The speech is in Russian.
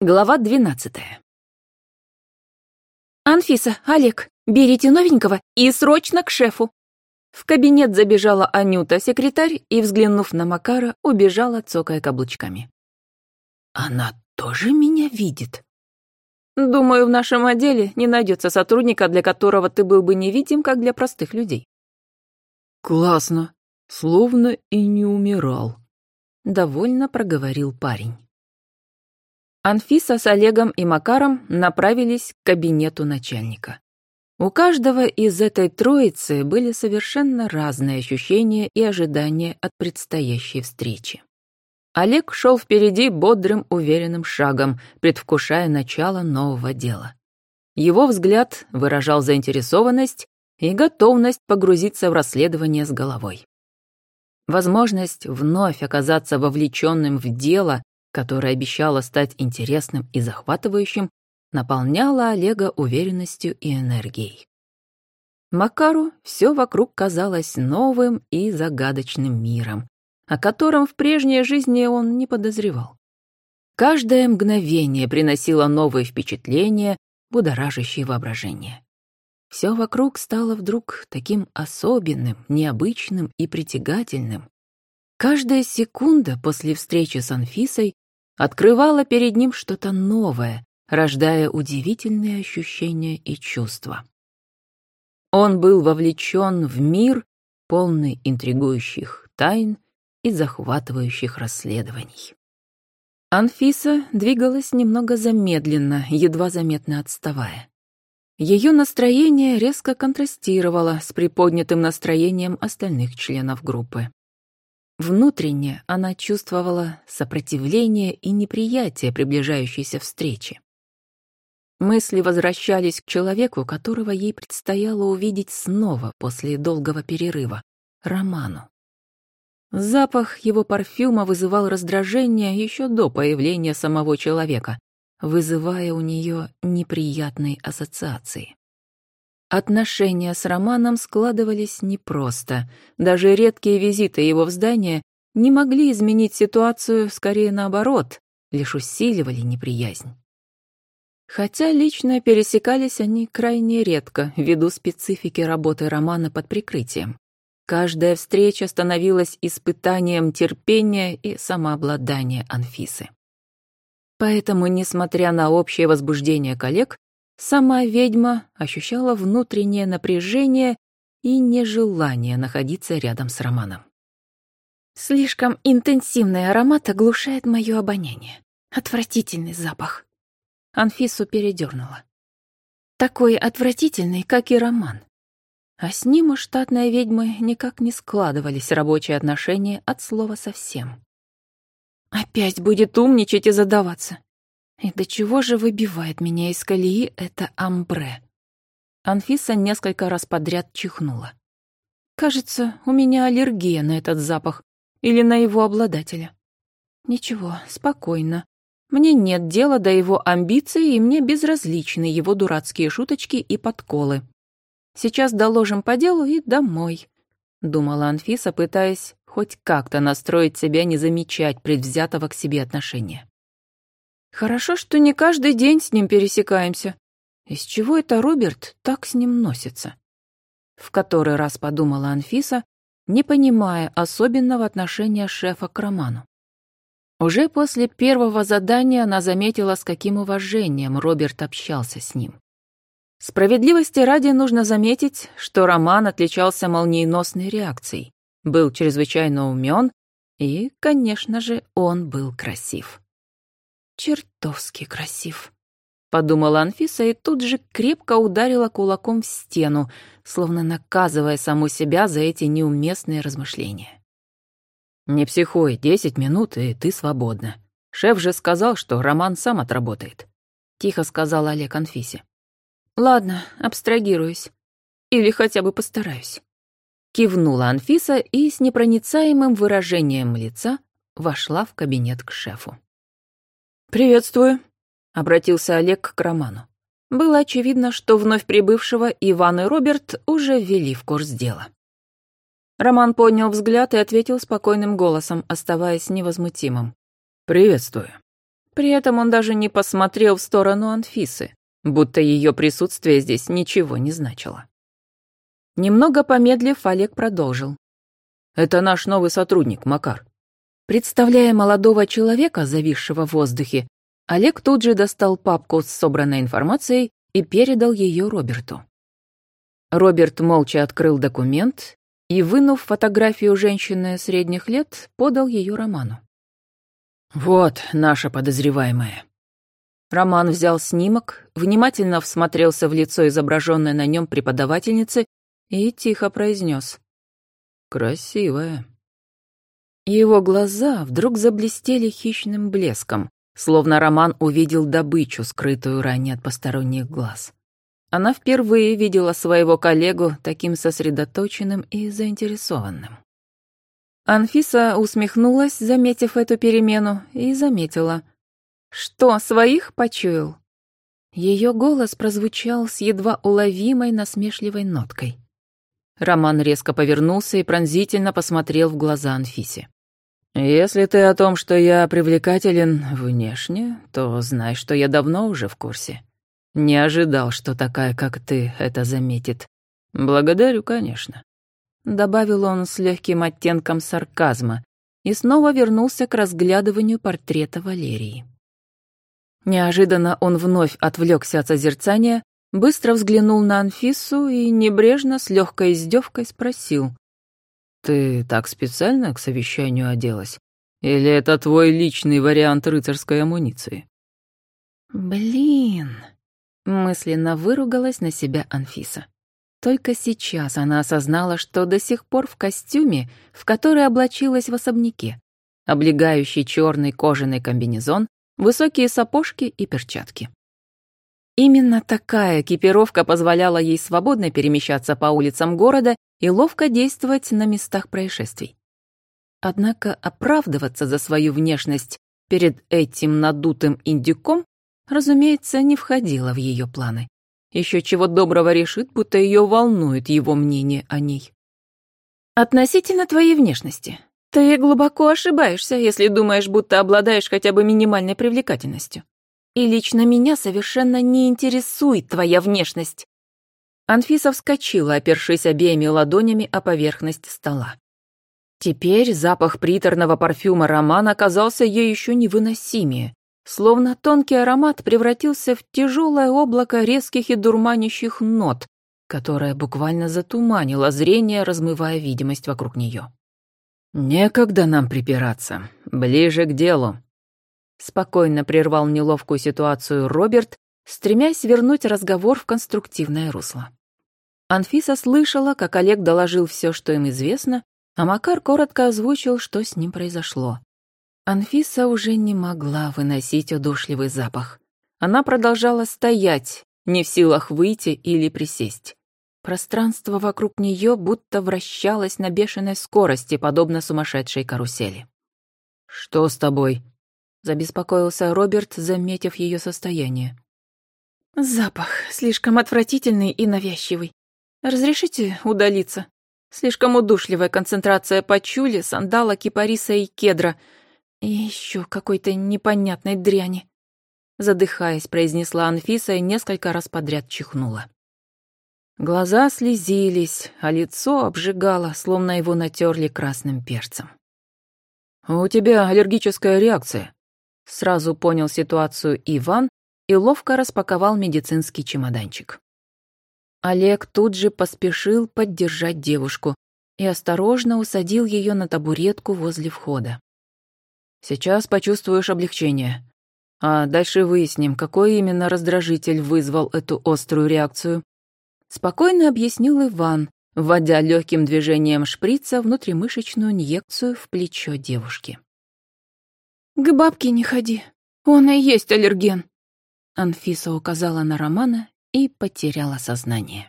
Глава 12. «Анфиса, Олег, берите новенького и срочно к шефу!» В кабинет забежала Анюта, секретарь, и, взглянув на Макара, убежала, цокая каблучками. «Она тоже меня видит?» «Думаю, в нашем отделе не найдется сотрудника, для которого ты был бы невидим, как для простых людей». «Классно, словно и не умирал», — довольно проговорил парень. Анфиса с Олегом и Макаром направились к кабинету начальника. У каждого из этой троицы были совершенно разные ощущения и ожидания от предстоящей встречи. Олег шел впереди бодрым, уверенным шагом, предвкушая начало нового дела. Его взгляд выражал заинтересованность и готовность погрузиться в расследование с головой. Возможность вновь оказаться вовлеченным в дело, которое обещало стать интересным и захватывающим, наполняла Олега уверенностью и энергией. Макару все вокруг казалось новым и загадочным миром, о котором в прежней жизни он не подозревал. Каждое мгновение приносило новые впечатления, будоражащие воображение. Все вокруг стало вдруг таким особенным, необычным и притягательным. Каждая секунда после встречи с Анфисой открывала перед ним что-то новое, рождая удивительные ощущения и чувства. Он был вовлечен в мир, полный интригующих тайн и захватывающих расследований. Анфиса двигалась немного замедленно, едва заметно отставая. Ее настроение резко контрастировало с приподнятым настроением остальных членов группы. Внутренне она чувствовала сопротивление и неприятие приближающейся встречи. Мысли возвращались к человеку, которого ей предстояло увидеть снова после долгого перерыва — Роману. Запах его парфюма вызывал раздражение еще до появления самого человека, вызывая у нее неприятные ассоциации. Отношения с Романом складывались непросто. Даже редкие визиты его в здание не могли изменить ситуацию, скорее наоборот, лишь усиливали неприязнь. Хотя лично пересекались они крайне редко, ввиду специфики работы Романа под прикрытием. Каждая встреча становилась испытанием терпения и самообладания Анфисы. Поэтому, несмотря на общее возбуждение коллег, сама ведьма ощущала внутреннее напряжение и нежелание находиться рядом с Романом. «Слишком интенсивный аромат оглушает мое обоняние. Отвратительный запах». Анфису передернула. Такой отвратительный, как и Роман. А с ним у штатной ведьмы никак не складывались рабочие отношения от слова совсем. Опять будет умничать и задаваться. И до чего же выбивает меня из колеи это амбре? Анфиса несколько раз подряд чихнула. Кажется, у меня аллергия на этот запах или на его обладателя. Ничего, спокойно. Мне нет дела до его амбиций, и мне безразличны его дурацкие шуточки и подколы. Сейчас доложим по делу и домой, думала Анфиса, пытаясь хоть как-то настроить себя не замечать предвзятого к себе отношения. Хорошо, что не каждый день с ним пересекаемся. Из чего это Роберт так с ним носится? В который раз подумала Анфиса, не понимая особенного отношения шефа к Роману. Уже после первого задания она заметила, с каким уважением Роберт общался с ним. Справедливости ради нужно заметить, что Роман отличался молниеносной реакцией, был чрезвычайно умен и, конечно же, он был красив. «Чертовски красив», — подумала Анфиса и тут же крепко ударила кулаком в стену, словно наказывая саму себя за эти неуместные размышления. «Не психуй, 10 минут, и ты свободна. Шеф же сказал, что Роман сам отработает», — тихо сказал Олег Анфисе. «Ладно, абстрагируюсь. Или хотя бы постараюсь». Кивнула Анфиса и с непроницаемым выражением лица вошла в кабинет к шефу. «Приветствую», — обратился Олег к Роману. Было очевидно, что вновь прибывшего Иван и Роберт уже ввели в курс дела. Роман поднял взгляд и ответил спокойным голосом, оставаясь невозмутимым. «Приветствую». При этом он даже не посмотрел в сторону Анфисы, будто ее присутствие здесь ничего не значило. Немного помедлив, Олег продолжил. «Это наш новый сотрудник, Макар». Представляя молодого человека, зависшего в воздухе, Олег тут же достал папку с собранной информацией и передал ее Роберту. Роберт молча открыл документ и, вынув фотографию женщины средних лет, подал ее Роману. «Вот наша подозреваемая». Роман взял снимок, внимательно всмотрелся в лицо изображенной на нем преподавательницы и тихо произнес. «Красивая». Его глаза вдруг заблестели хищным блеском, словно Роман увидел добычу, скрытую ранее от посторонних глаз. Она впервые видела своего коллегу таким сосредоточенным и заинтересованным. Анфиса усмехнулась, заметив эту перемену, и заметила. «Что, своих почуял?» Ее голос прозвучал с едва уловимой насмешливой ноткой. Роман резко повернулся и пронзительно посмотрел в глаза Анфисе. «Если ты о том, что я привлекателен внешне, то знай, что я давно уже в курсе. Не ожидал, что такая, как ты, это заметит. Благодарю, конечно», — добавил он с легким оттенком сарказма и снова вернулся к разглядыванию портрета Валерии. Неожиданно он вновь отвлекся от созерцания, быстро взглянул на Анфису и небрежно, с легкой издевкой спросил. «Ты так специально к совещанию оделась? Или это твой личный вариант рыцарской амуниции?» «Блин!» — мысленно выругалась на себя Анфиса. Только сейчас она осознала, что до сих пор в костюме, в который облачилась в особняке, облегающий черный кожаный комбинезон, высокие сапожки и перчатки. Именно такая экипировка позволяла ей свободно перемещаться по улицам города и ловко действовать на местах происшествий. Однако оправдываться за свою внешность перед этим надутым индюком, разумеется, не входило в ее планы. Еще чего доброго решит, будто ее волнует его мнение о ней. «Относительно твоей внешности, ты глубоко ошибаешься, если думаешь, будто обладаешь хотя бы минимальной привлекательностью. И лично меня совершенно не интересует твоя внешность». Анфиса вскочила, опершись обеими ладонями о поверхность стола. Теперь запах приторного парфюма Романа оказался ей еще невыносимее, словно тонкий аромат превратился в тяжелое облако резких и дурманящих нот, которое буквально затуманило зрение, размывая видимость вокруг нее. «Некогда нам припираться. Ближе к делу», — спокойно прервал неловкую ситуацию Роберт, стремясь вернуть разговор в конструктивное русло. Анфиса слышала, как Олег доложил все, что им известно, а Макар коротко озвучил, что с ним произошло. Анфиса уже не могла выносить удушливый запах. Она продолжала стоять, не в силах выйти или присесть. Пространство вокруг нее будто вращалось на бешеной скорости, подобно сумасшедшей карусели. «Что с тобой?» — забеспокоился Роберт, заметив ее состояние. «Запах слишком отвратительный и навязчивый. Разрешите удалиться? Слишком удушливая концентрация пачули, сандала, кипариса и кедра. И еще какой-то непонятной дряни». Задыхаясь, произнесла Анфиса и несколько раз подряд чихнула. Глаза слезились, а лицо обжигало, словно его натерли красным перцем. «У тебя аллергическая реакция», — сразу понял ситуацию Иван и ловко распаковал медицинский чемоданчик. Олег тут же поспешил поддержать девушку и осторожно усадил ее на табуретку возле входа. «Сейчас почувствуешь облегчение. А дальше выясним, какой именно раздражитель вызвал эту острую реакцию», — спокойно объяснил Иван, вводя легким движением шприца внутримышечную инъекцию в плечо девушки. «К бабке не ходи, он и есть аллерген», — Анфиса указала на Романа и потеряла сознание.